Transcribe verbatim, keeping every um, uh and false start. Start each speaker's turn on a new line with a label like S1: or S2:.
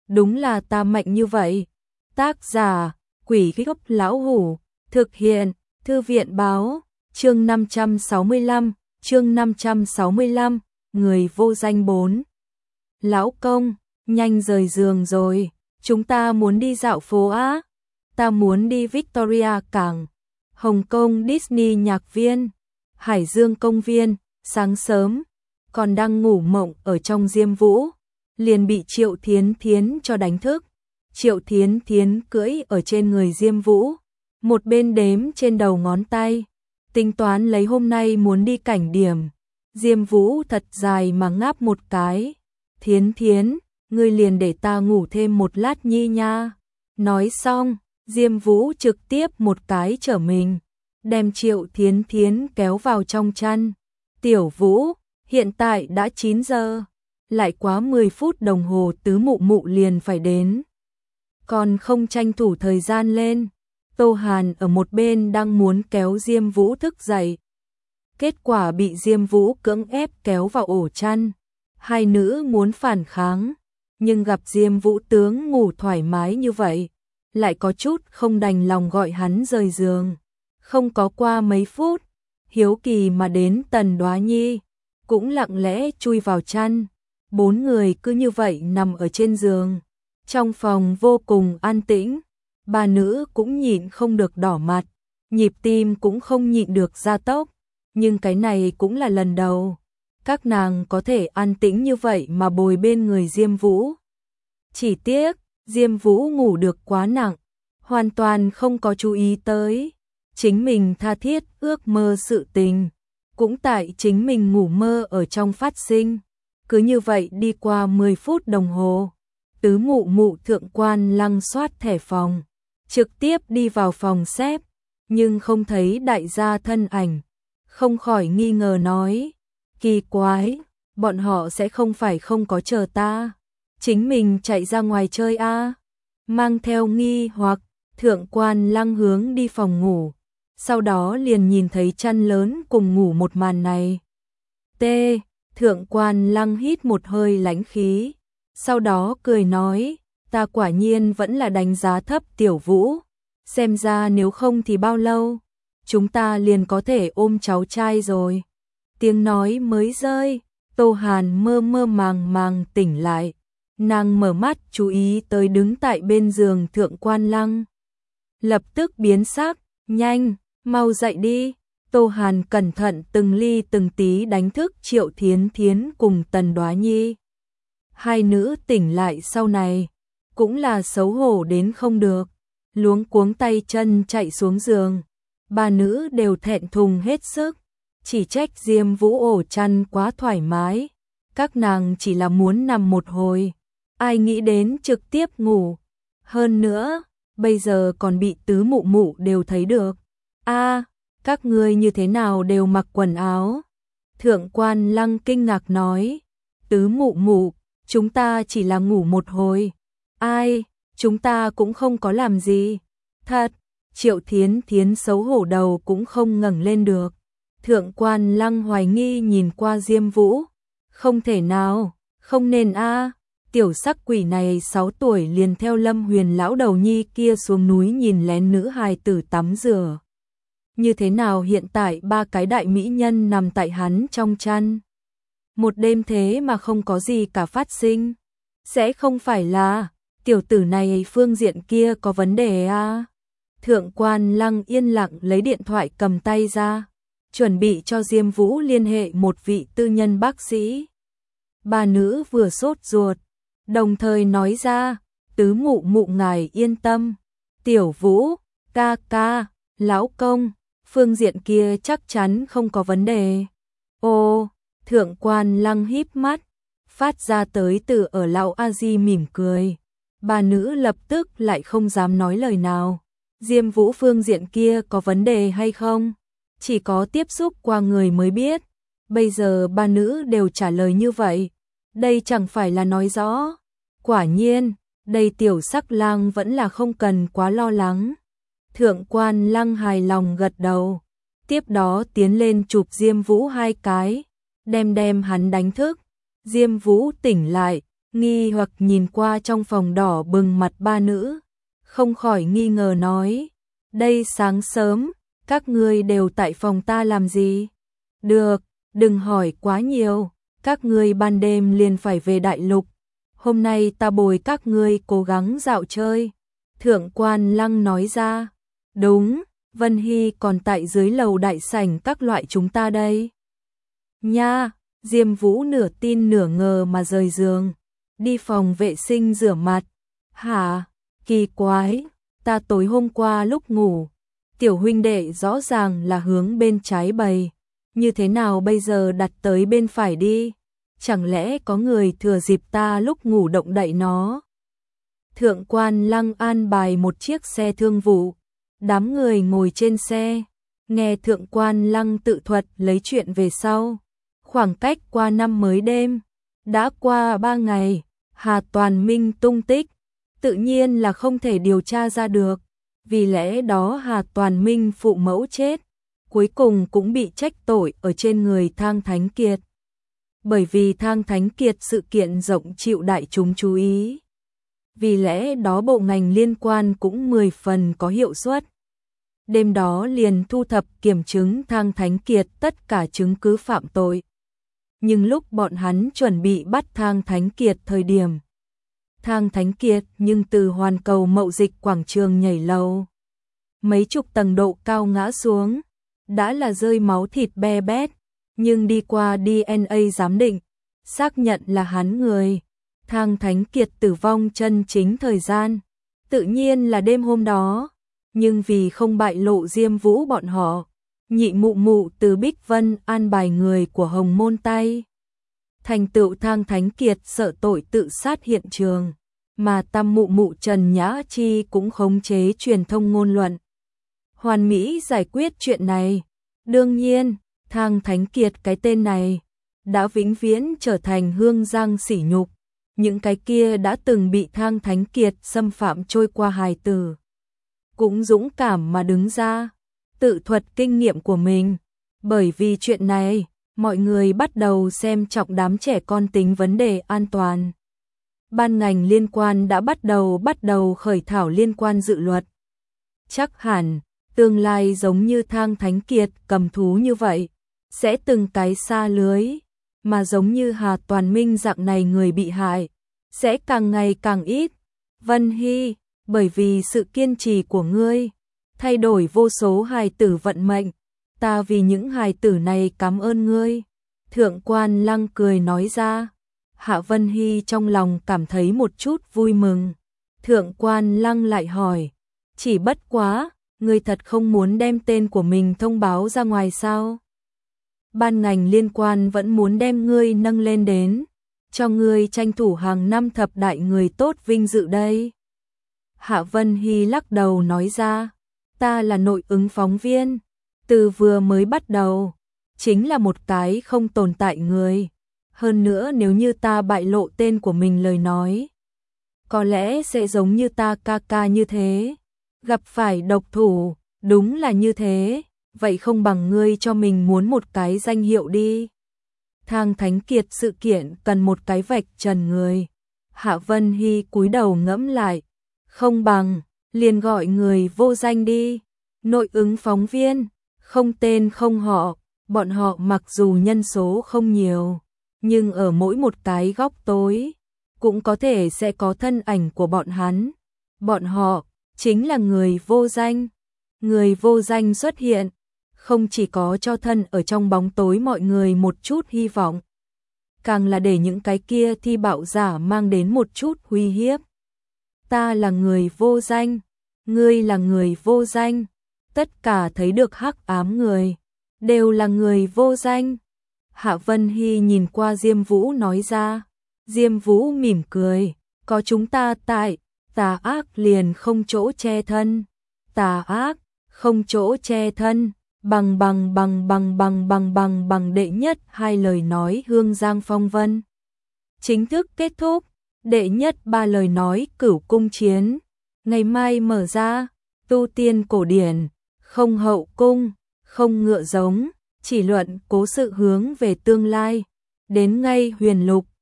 S1: đúng là ta mạnh như vậy. Tác giả, Quỷ Gốc Lão Hủ, thực hiện, Thư viện báo, chương năm trăm sáu mươi lăm, chương năm trăm sáu mươi lăm, người vô danh bốn. Lão công, nhanh rời giường rồi, chúng ta muốn đi dạo phố á. Ta muốn đi Victoria Cảng, Hồng Kông Disney nhạc viên, Hải Dương công viên. Sáng sớm, còn đang ngủ mộng ở trong Diêm Vũ, liền bị Triệu Thiến Thiến cho đánh thức. Triệu Thiến Thiến cưỡi ở trên người Diêm Vũ, một bên đếm trên đầu ngón tay, tính toán lấy hôm nay muốn đi cảnh điểm. Diêm Vũ thật dài mà ngáp một cái. Thiến Thiến, ngươi liền để ta ngủ thêm một lát nhi nha. Nói xong, Diêm Vũ trực tiếp một cái trở mình, đem Triệu Thiến Thiến kéo vào trong chăn. Tiểu Vũ, hiện tại đã chín giờ, lại quá mười phút đồng hồ tứ mụ mụ liền phải đến. Còn không tranh thủ thời gian lên. Tô Hàn ở một bên đang muốn kéo Diêm Vũ thức dậy. Kết quả bị Diêm Vũ cưỡng ép kéo vào ổ chăn. Hai nữ muốn phản kháng, nhưng gặp Diêm Vũ tướng ngủ thoải mái như vậy, lại có chút không đành lòng gọi hắn rời giường. Không có qua mấy phút, hiếu kỳ mà đến Tần Đoá Nhi, cũng lặng lẽ chui vào chăn. Bốn người cứ như vậy nằm ở trên giường. Trong phòng vô cùng an tĩnh, ba nữ cũng nhịn không được đỏ mặt, nhịp tim cũng không nhịn được gia tốc, nhưng cái này cũng là lần đầu các nàng có thể an tĩnh như vậy mà bồi bên người Diêm Vũ. Chỉ tiếc, Diêm Vũ ngủ được quá nặng, hoàn toàn không có chú ý tới chính mình tha thiết ước mơ sự tình, cũng tại chính mình ngủ mơ ở trong phát sinh. Cứ như vậy đi qua mười phút đồng hồ, tứ mụ mụ Thượng Quan Lăng soát thẻ phòng, trực tiếp đi vào phòng xếp, nhưng không thấy đại gia thân ảnh, không khỏi nghi ngờ nói, kỳ quái, bọn họ sẽ không phải không có chờ ta, chính mình chạy ra ngoài chơi a? À? Mang theo nghi hoặc, Thượng Quan Lăng hướng đi phòng ngủ, sau đó liền nhìn thấy chăn lớn cùng ngủ một màn này. T. Thượng Quan Lăng hít một hơi lãnh khí, sau đó cười nói, ta quả nhiên vẫn là đánh giá thấp Tiểu Vũ, xem ra nếu không thì bao lâu, chúng ta liền có thể ôm cháu trai rồi. Tiếng nói mới rơi, Tô Hàn mơ mơ màng màng tỉnh lại, nàng mở mắt chú ý tới đứng tại bên giường Thượng Quan Lăng. Lập tức biến sắc, nhanh, mau dậy đi. Tô Hàn cẩn thận từng ly từng tí đánh thức Triệu Thiến Thiến cùng Tần Đoá Nhi. Hai nữ tỉnh lại sau này, cũng là xấu hổ đến không được, luống cuống tay chân chạy xuống giường. Ba nữ đều thẹn thùng hết sức, chỉ trách Diêm Vũ ổ chăn quá thoải mái, các nàng chỉ là muốn nằm một hồi, ai nghĩ đến trực tiếp ngủ. Hơn nữa, bây giờ còn bị tứ mụ mụ đều thấy được. A, à, các ngươi như thế nào đều mặc quần áo? Thượng Quan Lăng kinh ngạc nói, tứ mụ mụ, chúng ta chỉ là ngủ một hồi. Ai, chúng ta cũng không có làm gì. Thật, Triệu Thiến Thiến xấu hổ đầu cũng không ngẩng lên được. Thượng Quan Lăng hoài nghi nhìn qua Diêm Vũ. Không thể nào, không nên a. À. Tiểu sắc quỷ này sáu tuổi liền theo Lâm Huyền lão đầu nhi kia xuống núi nhìn lén nữ hài tử tắm rửa. Như thế nào hiện tại ba cái đại mỹ nhân nằm tại hắn trong chăn. Một đêm thế mà không có gì cả phát sinh. Sẽ không phải là tiểu tử này phương diện kia có vấn đề à? Thượng Quan Lăng yên lặng lấy điện thoại cầm tay ra, chuẩn bị cho Diêm Vũ liên hệ một vị tư nhân bác sĩ. Ba nữ vừa sốt ruột, đồng thời nói ra, tứ mụ mụ ngài yên tâm, Tiểu Vũ, ca ca, lão công, phương diện kia chắc chắn không có vấn đề. Ô, Thượng Quan Lăng híp mắt, phát ra tới từ ở lão a di mỉm cười. Ba nữ lập tức lại không dám nói lời nào. Diêm Vũ phương diện kia có vấn đề hay không, chỉ có tiếp xúc qua người mới biết. Bây giờ ba nữ đều trả lời như vậy, đây chẳng phải là nói rõ. Quả nhiên, đây tiểu sắc lang vẫn là không cần quá lo lắng. Thượng Quan Lăng hài lòng gật đầu, tiếp đó tiến lên chụp Diêm Vũ hai cái, đem đem hắn đánh thức. Diêm Vũ tỉnh lại, nghi hoặc nhìn qua trong phòng đỏ bừng mặt ba nữ, không khỏi nghi ngờ nói, đây sáng sớm, các ngươi đều tại phòng ta làm gì? Được, đừng hỏi quá nhiều, các ngươi ban đêm liền phải về đại lục, hôm nay ta bồi các ngươi cố gắng dạo chơi. Thượng quan Lăng nói ra, đúng, Vân Hy còn tại dưới lầu đại sảnh các loại chúng ta đây. Nha, Diêm Vũ nửa tin nửa ngờ mà rời giường, đi phòng vệ sinh rửa mặt. Hả, kỳ quái, ta tối hôm qua lúc ngủ, tiểu huynh đệ rõ ràng là hướng bên trái bày, như thế nào bây giờ đặt tới bên phải đi? Chẳng lẽ có người thừa dịp ta lúc ngủ động đậy nó? Thượng quan Lăng an bài một chiếc xe thương vụ, đám người ngồi trên xe, nghe thượng quan Lăng tự thuật lấy chuyện về sau. Khoảng cách qua năm mới đêm, đã qua ba ngày, Hà Toàn Minh tung tích, tự nhiên là không thể điều tra ra được, vì lẽ đó Hà Toàn Minh phụ mẫu chết, cuối cùng cũng bị trách tội ở trên người Thang Thánh Kiệt. Bởi vì Thang Thánh Kiệt sự kiện rộng chịu đại chúng chú ý, vì lẽ đó bộ ngành liên quan cũng mười phần có hiệu suất. Đêm đó liền thu thập kiểm chứng Thang Thánh Kiệt tất cả chứng cứ phạm tội. Nhưng lúc bọn hắn chuẩn bị bắt Thang Thánh Kiệt thời điểm, Thang Thánh Kiệt nhưng từ hoàn cầu mậu dịch quảng trường nhảy lầu, mấy chục tầng độ cao ngã xuống, đã là rơi máu thịt be bét, nhưng đi qua đê en a giám định, xác nhận là hắn người. Thang Thánh Kiệt tử vong chân chính thời gian, tự nhiên là đêm hôm đó, nhưng vì không bại lộ Diêm Vũ bọn họ, nhị mụ mụ từ Bích Vân an bài người của Hồng Môn tay. Thành tựu Thang Thánh Kiệt sợ tội tự sát hiện trường, mà tam mụ mụ Trần Nhã Chi cũng khống chế truyền thông ngôn luận. Hoàn mỹ giải quyết chuyện này. Đương nhiên, Thang Thánh Kiệt cái tên này đã vĩnh viễn trở thành hương giang sỉ nhục. Những cái kia đã từng bị Thang Thánh Kiệt xâm phạm trôi qua hài tử, cũng dũng cảm mà đứng ra, tự thuật kinh nghiệm của mình. Bởi vì chuyện này, mọi người bắt đầu xem trọng đám trẻ con tính vấn đề an toàn. Ban ngành liên quan đã bắt đầu bắt đầu khởi thảo liên quan dự luật. Chắc hẳn, tương lai giống như Thang Thánh Kiệt cầm thú như vậy, sẽ từng cái xa lưới, mà giống như Hà Toàn Minh dạng này người bị hại, sẽ càng ngày càng ít. Vân Hy, bởi vì sự kiên trì của ngươi, thay đổi vô số hài tử vận mệnh, ta vì những hài tử này cảm ơn ngươi. Thượng quan Lăng cười nói ra. Hạ Vân Hy trong lòng cảm thấy một chút vui mừng. Thượng quan Lăng lại hỏi, chỉ bất quá, ngươi thật không muốn đem tên của mình thông báo ra ngoài sao? Ban ngành liên quan vẫn muốn đem ngươi nâng lên đến, cho ngươi tranh thủ hàng năm thập đại người tốt vinh dự đây. Hạ Vân Hy lắc đầu nói ra, ta là nội ứng phóng viên, từ vừa mới bắt đầu, chính là một cái không tồn tại người. Hơn nữa nếu như ta bại lộ tên của mình lời nói, có lẽ sẽ giống như ta ca ca như thế, gặp phải độc thủ, đúng là như thế, vậy không bằng ngươi cho mình muốn một cái danh hiệu đi. Thang Thánh Kiệt sự kiện cần một cái vạch trần người. Hạ Vân Hy cúi đầu ngẫm lại, không bằng, liền gọi người vô danh đi. Nội ứng phóng viên, không tên không họ, bọn họ mặc dù nhân số không nhiều, nhưng ở mỗi một cái góc tối, cũng có thể sẽ có thân ảnh của bọn hắn. Bọn họ, chính là người vô danh. Người vô danh xuất hiện, không chỉ có cho thân ở trong bóng tối mọi người một chút hy vọng, càng là để những cái kia thi bạo giả mang đến một chút uy hiếp. Ta là người vô danh, ngươi là người vô danh, tất cả thấy được hắc ám người, đều là người vô danh. Hạ Vân Hy nhìn qua Diêm Vũ nói ra. Diêm Vũ mỉm cười, có chúng ta tại, tà ác liền không chỗ che thân. Tà ác, không chỗ che thân, bằng bằng bằng bằng bằng bằng bằng bằng đệ nhất hai lời nói hương giang phong vân. Chính thức kết thúc, đệ nhất ba lời nói cửu cung chiến. Ngày mai mở ra, tu tiên cổ điển, không hậu cung, không ngựa giống, chỉ luận cố sự hướng về tương lai. Đến ngay huyền lục,